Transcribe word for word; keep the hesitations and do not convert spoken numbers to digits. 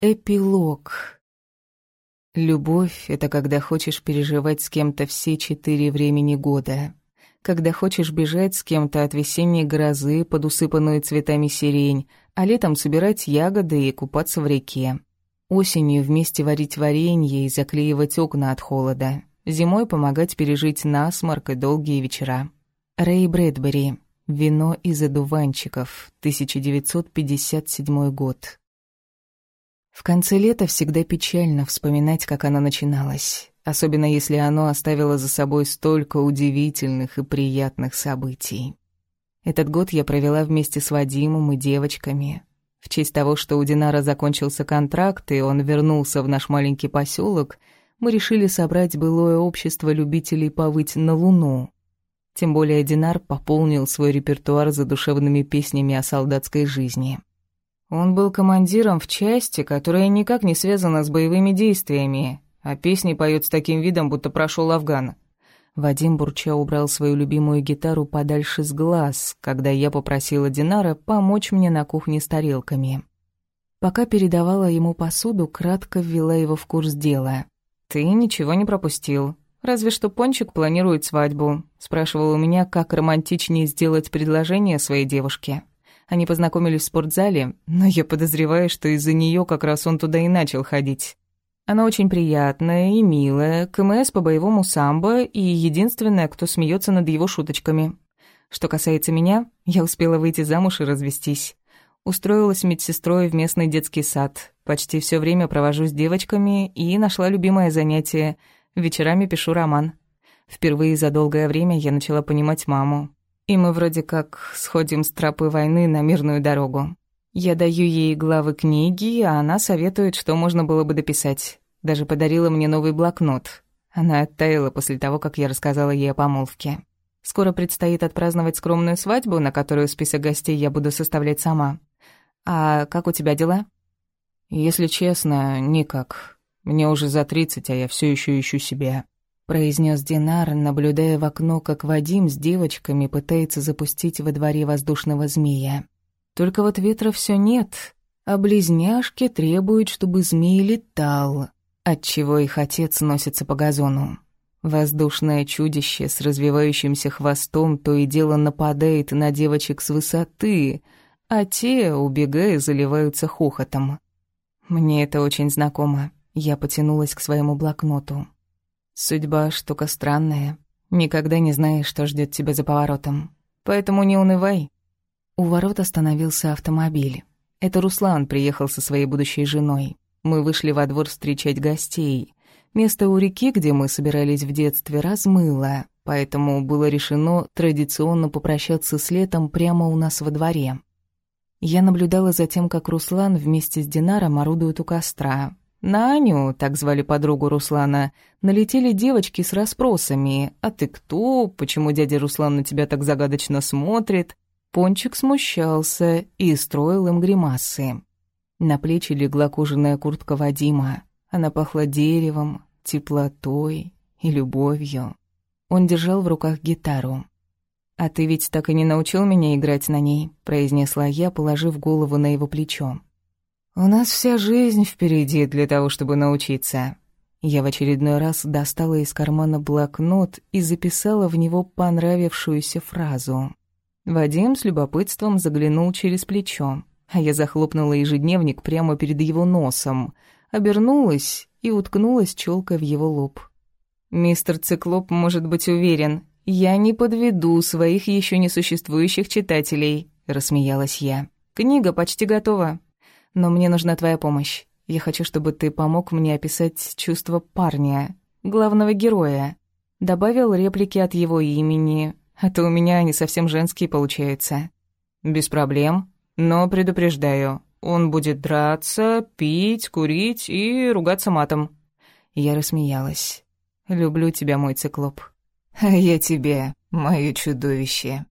Эпилог. Любовь — это когда хочешь переживать с кем-то все четыре времени года. Когда хочешь бежать с кем-то от весенней грозы под усыпанную цветами сирень, а летом собирать ягоды и купаться в реке. Осенью вместе варить варенье и заклеивать окна от холода. Зимой помогать пережить насморк и долгие вечера. Рэй Брэдбери. «Вино из одуванчиков», тысяча девятьсот пятьдесят седьмой год. В конце лета всегда печально вспоминать, как оно начиналось, особенно если оно оставило за собой столько удивительных и приятных событий. Этот год я провела вместе с Вадимом и девочками. В честь того, что у Динара закончился контракт, и он вернулся в наш маленький поселок, мы решили собрать былое общество любителей повыть на Луну. Тем более Динар пополнил свой репертуар задушевными песнями о солдатской жизни. Он был командиром в части, которая никак не связана с боевыми действиями, а песни поет с таким видом, будто прошел Афган. Вадим бурча убрал свою любимую гитару подальше с глаз, когда я попросила Динара помочь мне на кухне с тарелками. Пока передавала ему посуду, кратко ввела его в курс дела. «Ты ничего не пропустил. Разве что Пончик планирует свадьбу», — спрашивал у меня, как романтичнее сделать предложение своей девушке. Они познакомились в спортзале, но я подозреваю, что из-за нее как раз он туда и начал ходить. Она очень приятная и милая, КМС по боевому самбо и единственная, кто смеется над его шуточками. Что касается меня, я успела выйти замуж и развестись. Устроилась медсестрой в местный детский сад. Почти все время провожу с девочками и нашла любимое занятие. Вечерами пишу роман. Впервые за долгое время я начала понимать маму. И мы вроде как сходим с тропы войны на мирную дорогу. Я даю ей главы книги, а она советует, что можно было бы дописать. Даже подарила мне новый блокнот. Она оттаяла после того, как я рассказала ей о помолвке. Скоро предстоит отпраздновать скромную свадьбу, на которую список гостей я буду составлять сама. А как у тебя дела? Если честно, никак. Мне уже за тридцать, а я все еще ищу себя. Произнес Динар, наблюдая в окно, как Вадим с девочками пытается запустить во дворе воздушного змея. Только вот ветра все нет, а близняшки требуют, чтобы змей летал, отчего их отец носится по газону. Воздушное чудище с развивающимся хвостом то и дело нападает на девочек с высоты, а те, убегая, заливаются хохотом. Мне это очень знакомо. Я потянулась к своему блокноту. Судьба — штука странная. Никогда не знаешь, что ждет тебя за поворотом. Поэтому не унывай. У ворот остановился автомобиль. Это Руслан приехал со своей будущей женой. Мы вышли во двор встречать гостей. Место у реки, где мы собирались в детстве, размыло, поэтому было решено традиционно попрощаться с летом прямо у нас во дворе. Я наблюдала за тем, как Руслан вместе с Динаром орудует у костра. На Аню, так звали подругу Руслана, налетели девочки с расспросами: «А ты кто? Почему дядя Руслан на тебя так загадочно смотрит?» Пончик смущался и строил им гримасы. На плечи легла кожаная куртка Вадима. Она пахла деревом, теплотой и любовью. Он держал в руках гитару. «А ты ведь так и не научил меня играть на ней», — произнесла я, положив голову на его плечо. «У нас вся жизнь впереди для того, чтобы научиться». Я в очередной раз достала из кармана блокнот и записала в него понравившуюся фразу. Вадим с любопытством заглянул через плечо, а я захлопнула ежедневник прямо перед его носом, обернулась и уткнулась челкой в его лоб. «Мистер Циклоп может быть уверен, я не подведу своих еще не существующих читателей», — рассмеялась я. «Книга почти готова. Но мне нужна твоя помощь. Я хочу, чтобы ты помог мне описать чувства парня, главного героя. Добавил реплики от его имени, а то у меня они совсем женские получаются». «Без проблем, но предупреждаю, он будет драться, пить, курить и ругаться матом». Я рассмеялась. «Люблю тебя, мой циклоп». «А я тебя, моё чудовище».